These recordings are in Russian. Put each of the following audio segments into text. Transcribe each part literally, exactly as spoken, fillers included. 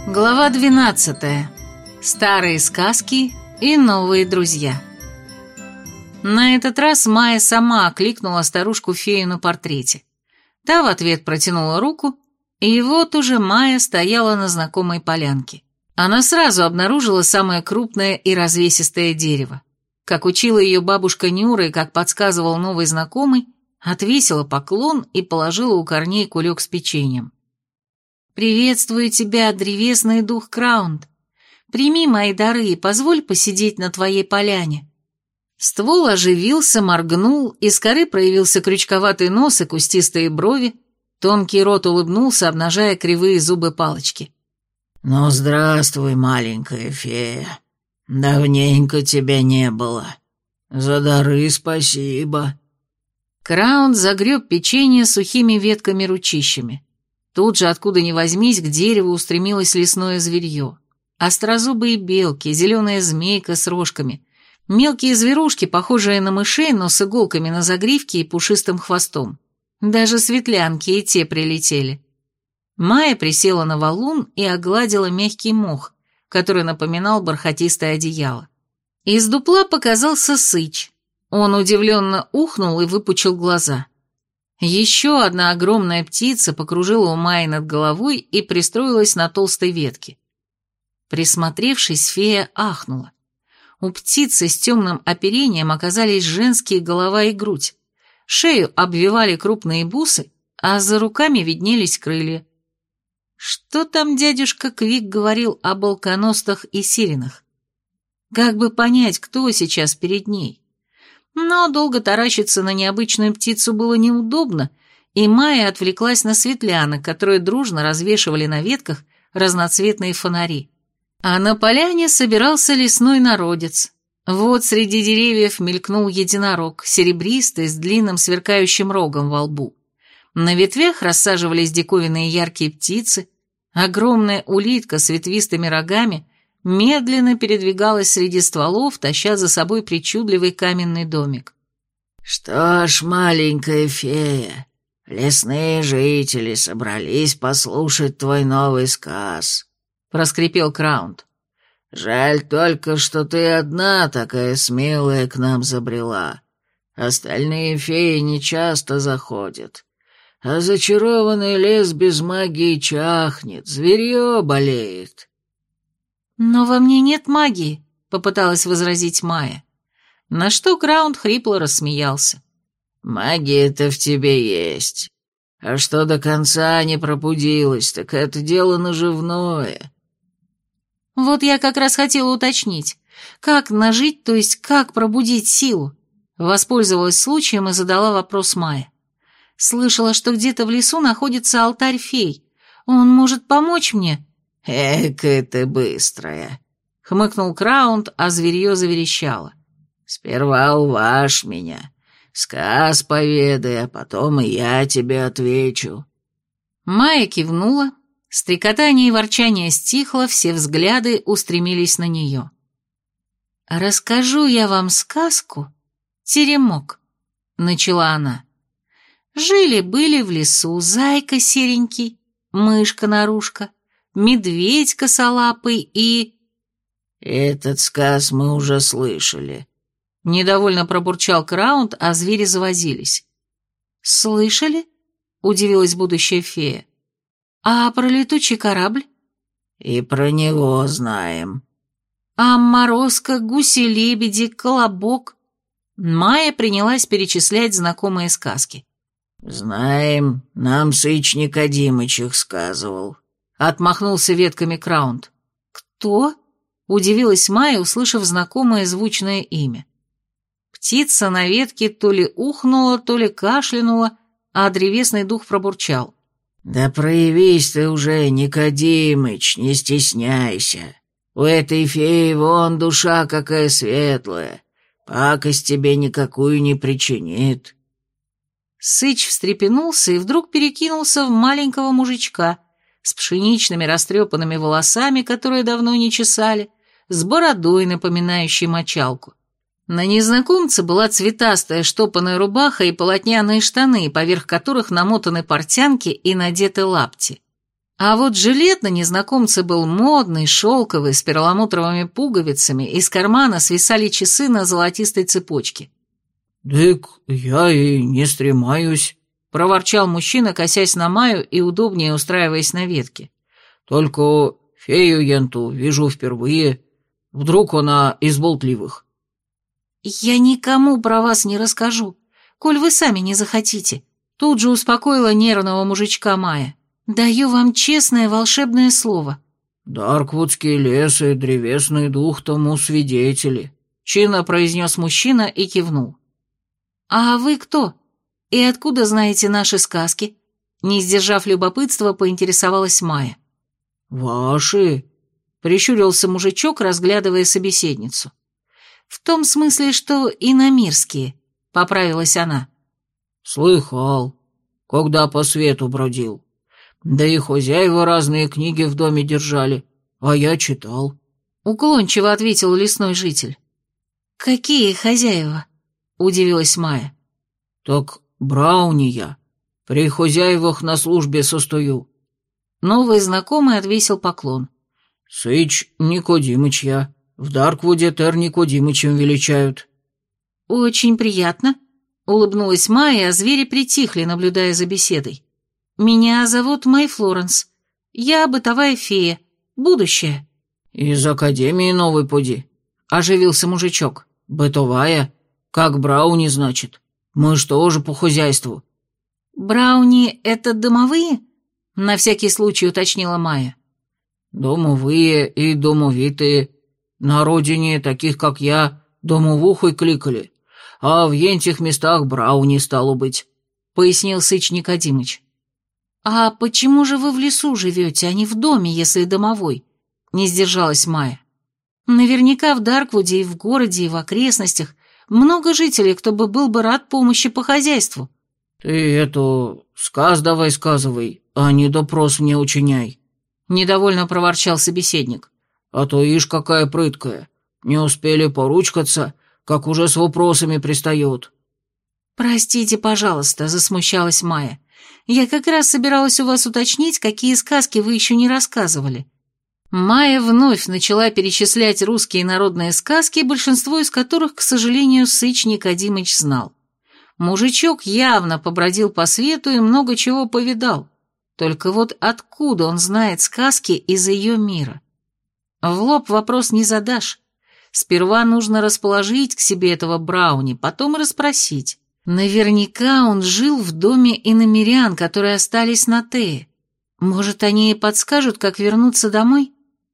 Глава двенадцатая. Старые сказки и новые друзья. На этот раз Майя сама окликнула старушку-фею на портрете. Та в ответ протянула руку, и вот уже Майя стояла на знакомой полянке. Она сразу обнаружила самое крупное и развесистое дерево. Как учила ее бабушка Нюра и как подсказывал новый знакомый, отвесила поклон и положила у корней кулек с печеньем. «Приветствую тебя, древесный дух Краунд. Прими мои дары и позволь посидеть на твоей поляне». Ствол оживился, моргнул, из коры проявился крючковатый нос и кустистые брови, тонкий рот улыбнулся, обнажая кривые зубы палочки. «Ну, здравствуй, маленькая фея. Давненько тебя не было. За дары спасибо». Краунд загреб печенье сухими ветками-ручищами. Тут же, откуда ни возьмись, к дереву устремилось лесное зверье. Острозубые белки, зеленая змейка с рожками, мелкие зверушки, похожие на мышей, но с иголками на загривке и пушистым хвостом. Даже светлянки и те прилетели. Майя присела на валун и огладила мягкий мох, который напоминал бархатистое одеяло. Из дупла показался сыч. Он удивленно ухнул и выпучил глаза. Еще одна огромная птица покружила у Майи над головой и пристроилась на толстой ветке. Присмотревшись, фея ахнула. У птицы с темным оперением оказались женские голова и грудь. Шею обвивали крупные бусы, а за руками виднелись крылья. Что там дядюшка Квик говорил о балконостах и сиренах? Как бы понять, кто сейчас перед ней? Но долго таращиться на необычную птицу было неудобно, и Майя отвлеклась на светлянок, которые дружно развешивали на ветках разноцветные фонари. А на поляне собирался лесной народец. Вот среди деревьев мелькнул единорог, серебристый, с длинным сверкающим рогом во лбу. На ветвях рассаживались диковинные яркие птицы, огромная улитка с ветвистыми рогами медленно передвигалась среди стволов, таща за собой причудливый каменный домик. «Что ж, маленькая фея, лесные жители собрались послушать твой новый сказ», — проскрипел Краунд. «Жаль только, что ты одна такая смелая к нам забрела. Остальные феи нечасто заходят. А зачарованный лес без магии чахнет, зверье болеет». «Но во мне нет магии», — попыталась возразить Майя. На что Краунд хрипло рассмеялся. «Магия-то в тебе есть. А что до конца не пробудилась, так это дело наживное». «Вот я как раз хотела уточнить, как нажить, то есть как пробудить силу?» Воспользовалась случаем и задала вопрос Майя. «Слышала, что где-то в лесу находится алтарь фей. Он может помочь мне?» «Эка ты быстрая», — хмыкнул Краунд, а зверье заверещало. «Сперва уважь меня, сказ поведай, а потом и я тебе отвечу». Майя кивнула, стрекотание и ворчание стихло, все взгляды устремились на нее. «Расскажу я вам сказку, теремок», — начала она. «Жили-были в лесу зайка серенький, мышка-нарушка, медведь косолапый и...» «Этот сказ мы уже слышали», — недовольно пробурчал Краунд, а звери завозились. «Слышали?» — удивилась будущая фея. «А про летучий корабль?» «И про него знаем». «А морозко, гуси-лебеди, колобок?» Майя принялась перечислять знакомые сказки. «Знаем, нам Сыч Никодимыч их сказывал». Отмахнулся ветками Краунд. «Кто?» — удивилась Майя, услышав знакомое звучное имя. Птица на ветке то ли ухнула, то ли кашлянула, а древесный дух пробурчал. «Да проявись ты уже, Никодимыч, не стесняйся. У этой феи вон душа какая светлая, пакость тебе никакую не причинит». Сыч встрепенулся и вдруг перекинулся в маленького мужичка с пшеничными растрепанными волосами, которые давно не чесали, с бородой, напоминающей мочалку. На незнакомце была цветастая штопанная рубаха и полотняные штаны, поверх которых намотаны портянки и надеты лапти. А вот жилет на незнакомце был модный, шелковый, с перламутровыми пуговицами, из кармана свисали часы на золотистой цепочке. «Дык, я и не стремаюсь», — проворчал мужчина, косясь на Майю и удобнее устраиваясь на ветке. «Только фею енту вижу впервые. Вдруг она из болтливых». «Я никому про вас не расскажу, коль вы сами не захотите», — тут же успокоила нервного мужичка Майя. «Даю вам честное волшебное слово». «Дарквудский лес и древесный дух тому свидетели», — чинно произнес мужчина и кивнул. «А вы кто? И откуда знаете наши сказки?» Не сдержав любопытства, поинтересовалась Майя. «Ваши?» — прищурился мужичок, разглядывая собеседницу. «В том смысле, что иномирские», — поправилась она. «Слыхал, когда по свету бродил. Да и хозяева разные книги в доме держали, а я читал», — уклончиво ответил лесной житель. «Какие хозяева?» — удивилась Майя. «Так Брауни я. При хозяевах на службе состою». Новый знакомый отвесил поклон. «Сыч Никодимыч я. В Дарквуде Тер Никодимычем величают». «Очень приятно», — улыбнулась Майя, а звери притихли, наблюдая за беседой. «Меня зовут Мэй Флоренс. Я бытовая фея. Будущее». «Из Академии новой поди», — оживился мужичок. «Бытовая? Как Брауни, значит? Мы ж тоже по хозяйству». «Брауни — это домовые?» — на всякий случай уточнила Майя. «Домовые и домовитые. На родине таких, как я, домовухой кликали, а в ентих местах Брауни стало быть», — пояснил Сыч Никодимыч. «А почему же вы в лесу живете, а не в доме, если домовой?» — не сдержалась Майя. «Наверняка в Дарквуде и в городе, и в окрестностях много жителей, кто бы был бы рад помощи по хозяйству». «Ты эту сказ давай сказывай, а не допрос мне учиняй», — недовольно проворчал собеседник. «А то ишь какая прыткая. Не успели поручкаться, как уже с вопросами пристает». «Простите, пожалуйста», — засмущалась Майя. «Я как раз собиралась у вас уточнить, какие сказки вы еще не рассказывали». Майя вновь начала перечислять русские народные сказки, большинство из которых, к сожалению, Сыч Никодимыч знал. Мужичок явно побродил по свету и много чего повидал. Только вот откуда он знает сказки из ее мира? В лоб вопрос не задашь. Сперва нужно расположить к себе этого Брауни, потом расспросить. Наверняка он жил в доме иномирян, которые остались на Тее. Может, они и подскажут, как вернуться домой?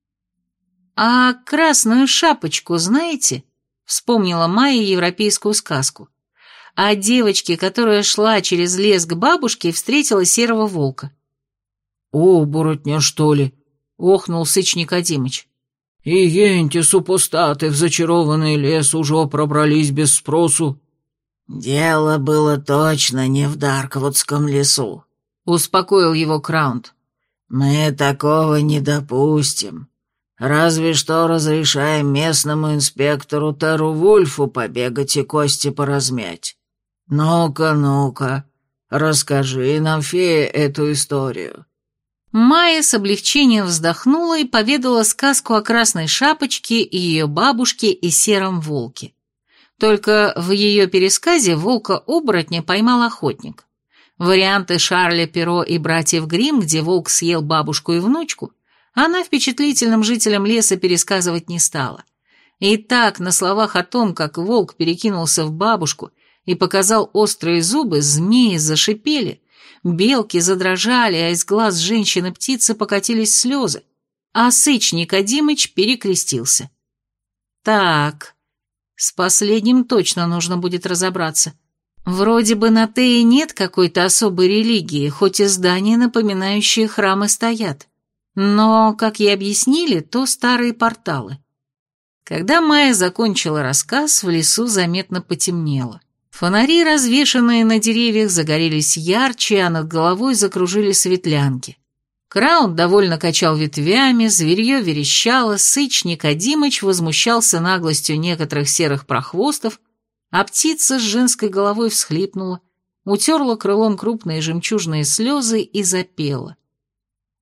«А красную шапочку знаете?» — вспомнила Майя европейскую сказку. О девочке, которая шла через лес к бабушке и встретила серого волка. «Оборотня, что ли?» — охнул Сыч Никодимыч. «И енти супостаты в зачарованный лес уже пробрались без спросу». «Дело было точно не в Дарквудском лесу», — успокоил его Краунд. «Мы такого не допустим. Разве что разрешаем местному инспектору Теру Вульфу побегать и кости поразмять. Ну-ка, ну-ка, расскажи нам, фея, эту историю». Майя с облегчением вздохнула и поведала сказку о красной шапочке и ее бабушке и сером волке. Только в ее пересказе волка-оборотня поймал охотник. Варианты Шарля Перро и братьев Гримм, где волк съел бабушку и внучку, она впечатлительным жителям леса пересказывать не стала. И так, на словах о том, как волк перекинулся в бабушку и показал острые зубы, змеи зашипели, белки задрожали, а из глаз женщины-птицы покатились слезы, а Сыч Никодимыч перекрестился. Так, с последним точно нужно будет разобраться. Вроде бы на Тее нет какой-то особой религии, хоть и здания, напоминающие храмы, стоят. Но, как ей объяснили, то старые порталы. Когда Майя закончила рассказ, в лесу заметно потемнело. Фонари, развешанные на деревьях, загорелись ярче, а над головой закружили светлянки. Краунд довольно качал ветвями, зверье верещало, Сыч Никодимыч возмущался наглостью некоторых серых прохвостов, а птица с женской головой всхлипнула, утерла крылом крупные жемчужные слезы и запела.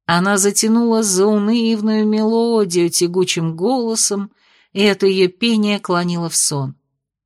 Она затянула заунывную мелодию тягучим голосом, и это ее пение клонило в сон.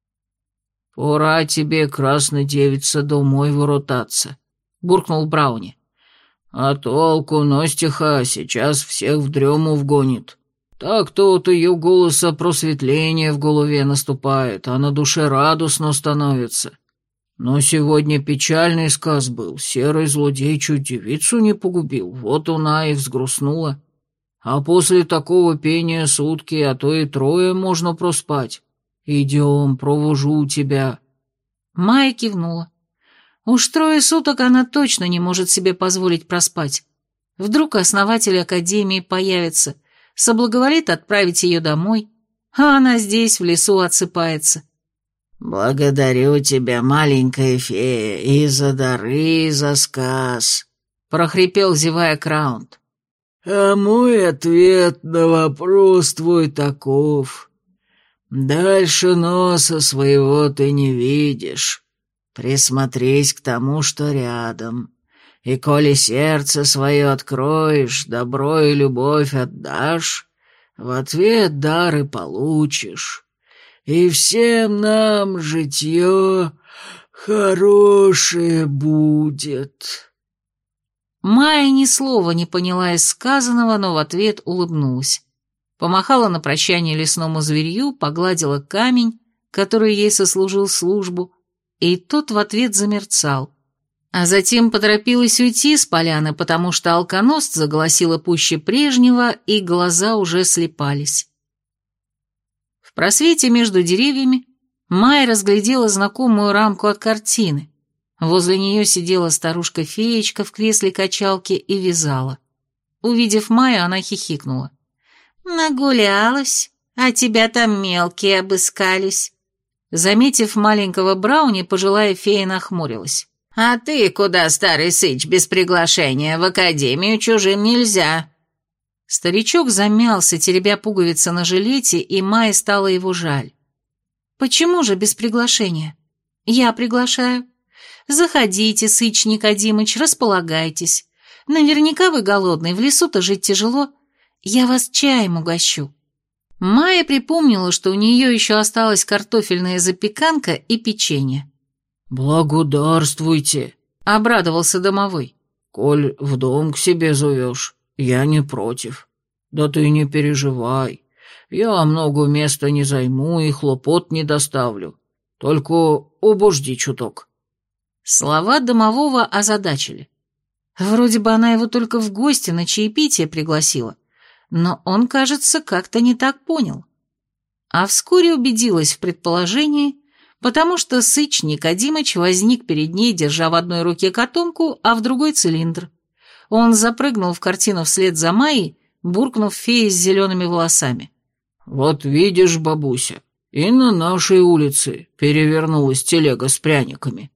«Пора тебе, красная девица, домой воротаться», — буркнул Брауни. «А толку, Ностиха, сейчас всех в дрему вгонит. Так-то от ее голоса просветление в голове наступает, а на душе радостно становится. Но сегодня печальный сказ был, серый злодей чуть девицу не погубил, вот она и взгрустнула. А после такого пения сутки, а то и трое можно проспать. Идем, провожу тебя». Майя кивнула. Уж трое суток она точно не может себе позволить проспать. Вдруг основатель академии появится, соблаговолит отправить ее домой, а она здесь, в лесу, отсыпается. «Благодарю тебя, маленькая фея, и за дары, и за сказ», — прохрипел, зевая, Краунд. «А мой ответ на вопрос твой таков. Дальше носа своего ты не видишь. Присмотрись к тому, что рядом, и коли сердце свое откроешь, добро и любовь отдашь, в ответ дары получишь, и всем нам житье хорошее будет». Майя ни слова не поняла из сказанного, но в ответ улыбнулась. Помахала на прощание лесному зверью, погладила камень, который ей сослужил службу, и тот в ответ замерцал. А затем поторопилась уйти с поляны, потому что алконост заголосила пуще прежнего, и глаза уже слепались. В просвете между деревьями Майя разглядела знакомую рамку от картины. Возле нее сидела старушка-феечка в кресле качалки и вязала. Увидев Майю, она хихикнула. «Нагулялась, а тебя там мелкие обыскались». Заметив маленького Брауни, пожилая фея нахмурилась. «А ты куда, старый сыч, без приглашения? В академию чужим нельзя». Старичок замялся, теребя пуговицы на жилете, и Майе стало его жаль. «Почему же без приглашения? Я приглашаю. Заходите, сыч Никодимыч, располагайтесь. Наверняка вы голодный, в лесу-то жить тяжело. Я вас чаем угощу». Майя припомнила, что у нее еще осталась картофельная запеканка и печенье. «Благодарствуйте», — обрадовался домовой. «Коль в дом к себе зовешь, я не против. Да ты не переживай, я много места не займу и хлопот не доставлю. Только обожди чуток». Слова домового озадачили. Вроде бы она его только в гости на чаепитие пригласила, но он, кажется, как-то не так понял. А вскоре убедилась в предположении, потому что сыч Никодимыч возник перед ней, держа в одной руке котомку, а в другой цилиндр. Он запрыгнул в картину вслед за Майей, буркнув фее с зелеными волосами. «Вот видишь, бабуся, и на нашей улице перевернулась телега с пряниками».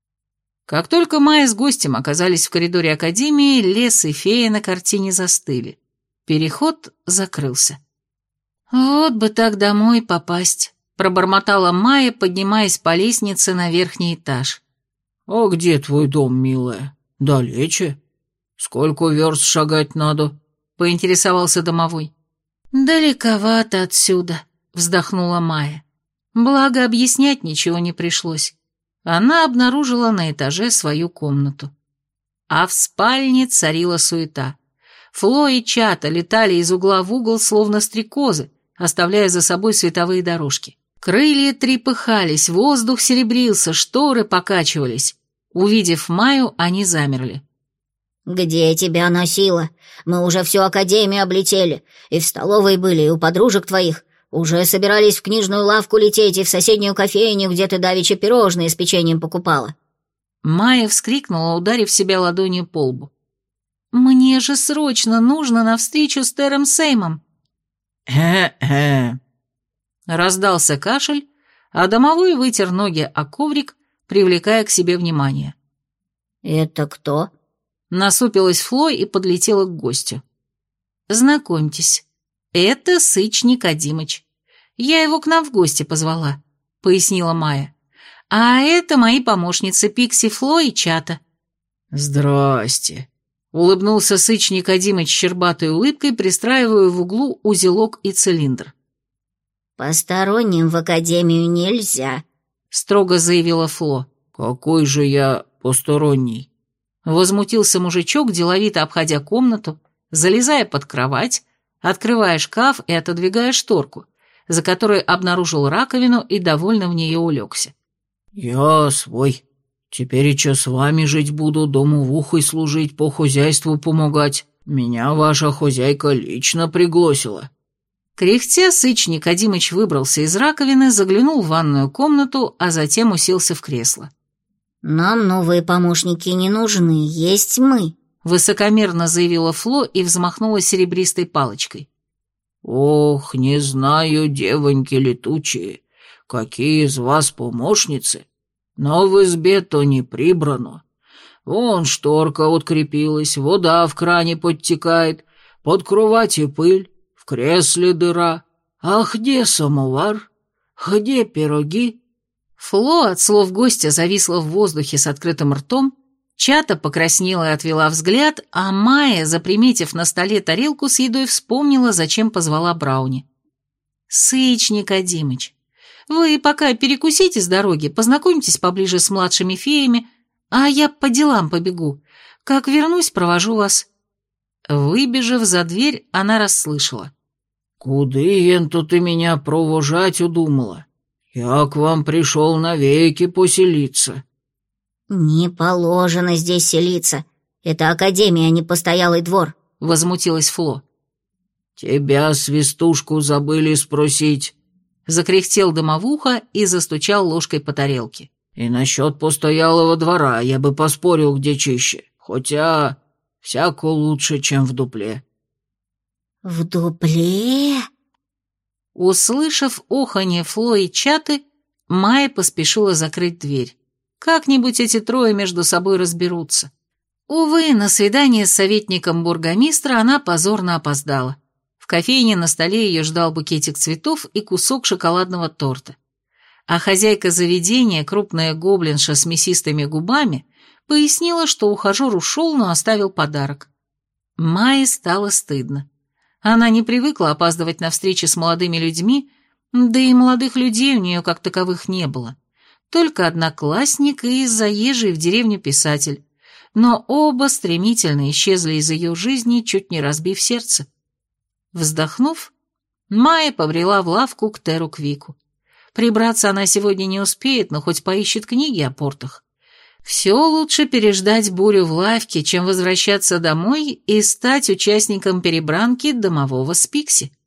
Как только Майя с гостем оказались в коридоре академии, лес и фея на картине застыли. Переход закрылся. «Вот бы так домой попасть», — пробормотала Майя, поднимаясь по лестнице на верхний этаж. «А где твой дом, милая? Далече? Сколько верст шагать надо?» — поинтересовался домовой. «Далековато отсюда», — вздохнула Майя. Благо, объяснять ничего не пришлось. Она обнаружила на этаже свою комнату. А в спальне царила суета. Фло и Чата летали из угла в угол, словно стрекозы, оставляя за собой световые дорожки. Крылья трепыхались, воздух серебрился, шторы покачивались. Увидев Майю, они замерли. «Где тебя носило? Мы уже всю академию облетели, и в столовой были, и у подружек твоих. Уже собирались в книжную лавку лететь и в соседнюю кофейню, где ты давеча пирожные с печеньем покупала». Майя вскрикнула, ударив себя ладонью по лбу. «Мне же срочно нужно на встречу с Тером Сеймом». «Хе-хе», — раздался кашель, а домовой вытер ноги о коврик, привлекая к себе внимание. «Это кто?» — насупилась Фло и подлетела к гостю. «Знакомьтесь, это сыч Никодимыч. Я его к нам в гости позвала», — пояснила Майя. «А это мои помощницы Пикси, Фло и Чата». «Здрасте», — Улыбнулся Сыч Никодимыч щербатой улыбкой, пристраивая в углу узелок и цилиндр. «Посторонним в академию нельзя», — строго заявила Фло. «Какой же я посторонний?» Возмутился мужичок, деловито обходя комнату, залезая под кровать, открывая шкаф и отодвигая шторку, за которой обнаружил раковину и довольно в нее улегся. «Я свой. Теперь и че с вами жить буду, дому в ухой служить, по хозяйству помогать. Меня ваша хозяйка лично пригласила». Кряхтя, Сыч Никодимыч выбрался из раковины, заглянул в ванную комнату, а затем уселся в кресло. «Нам новые помощники не нужны, есть мы», — высокомерно заявила Фло и взмахнула серебристой палочкой. «Ох, не знаю, девоньки летучие, какие из вас помощницы, но в избе-то не прибрано. Вон шторка открепилась, вода в кране подтекает, под кровати пыль, в кресле дыра. А где самовар? Где пироги?» Фло от слов гостя зависла в воздухе с открытым ртом, Чата покраснела и отвела взгляд, а Майя, заприметив на столе тарелку с едой, вспомнила, зачем позвала Брауни. «Сыч Никодимыч, вы пока перекусите с дороги, познакомьтесь поближе с младшими феями, а я по делам побегу. Как вернусь, провожу вас». Выбежав за дверь, она расслышала. «Куды, енту, ты меня провожать удумала? Я к вам пришел навеки поселиться». «Не положено здесь селиться. Это академия, а не постоялый двор», — возмутилась Фло. «Тебя, свистушку, забыли спросить», — закряхтел домовуха и застучал ложкой по тарелке. «И насчет постоялого двора я бы поспорил, где чище, хотя всяко лучше, чем в дупле». «В дупле?» Услышав оханье Фло и Чаты, Майя поспешила закрыть дверь. Как-нибудь эти трое между собой разберутся. Увы, на свидание с советником бургомистра она позорно опоздала. В кофейне на столе ее ждал букетик цветов и кусок шоколадного торта. А хозяйка заведения, крупная гоблинша с мясистыми губами, пояснила, что ухажер ушел, но оставил подарок. Майе стало стыдно. Она не привыкла опаздывать на встречи с молодыми людьми, да и молодых людей у нее как таковых не было. Только одноклассник и заезжий в деревню писатель, но оба стремительно исчезли из ее жизни, чуть не разбив сердце. Вздохнув, Майя побрела в лавку к Теру Квику. Прибраться она сегодня не успеет, но хоть поищет книги о портах. Все лучше переждать бурю в лавке, чем возвращаться домой и стать участником перебранки домового с Пикси.